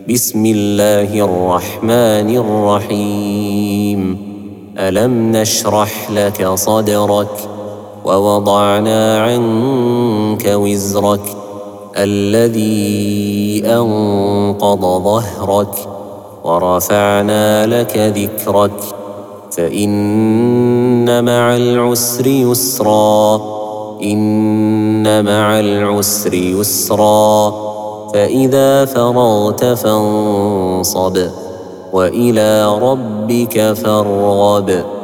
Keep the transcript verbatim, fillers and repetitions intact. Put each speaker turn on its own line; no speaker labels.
بسم الله الرحمن الرحيم ألم نشرح لك صدرك ووضعنا عنك وزرك الذي أنقض ظهرك ورفعنا لك ذكرك فإن مع العسر يسرا إن مع العسر يسرا فإذا فرغت فانصب وإلى ربك فارغب.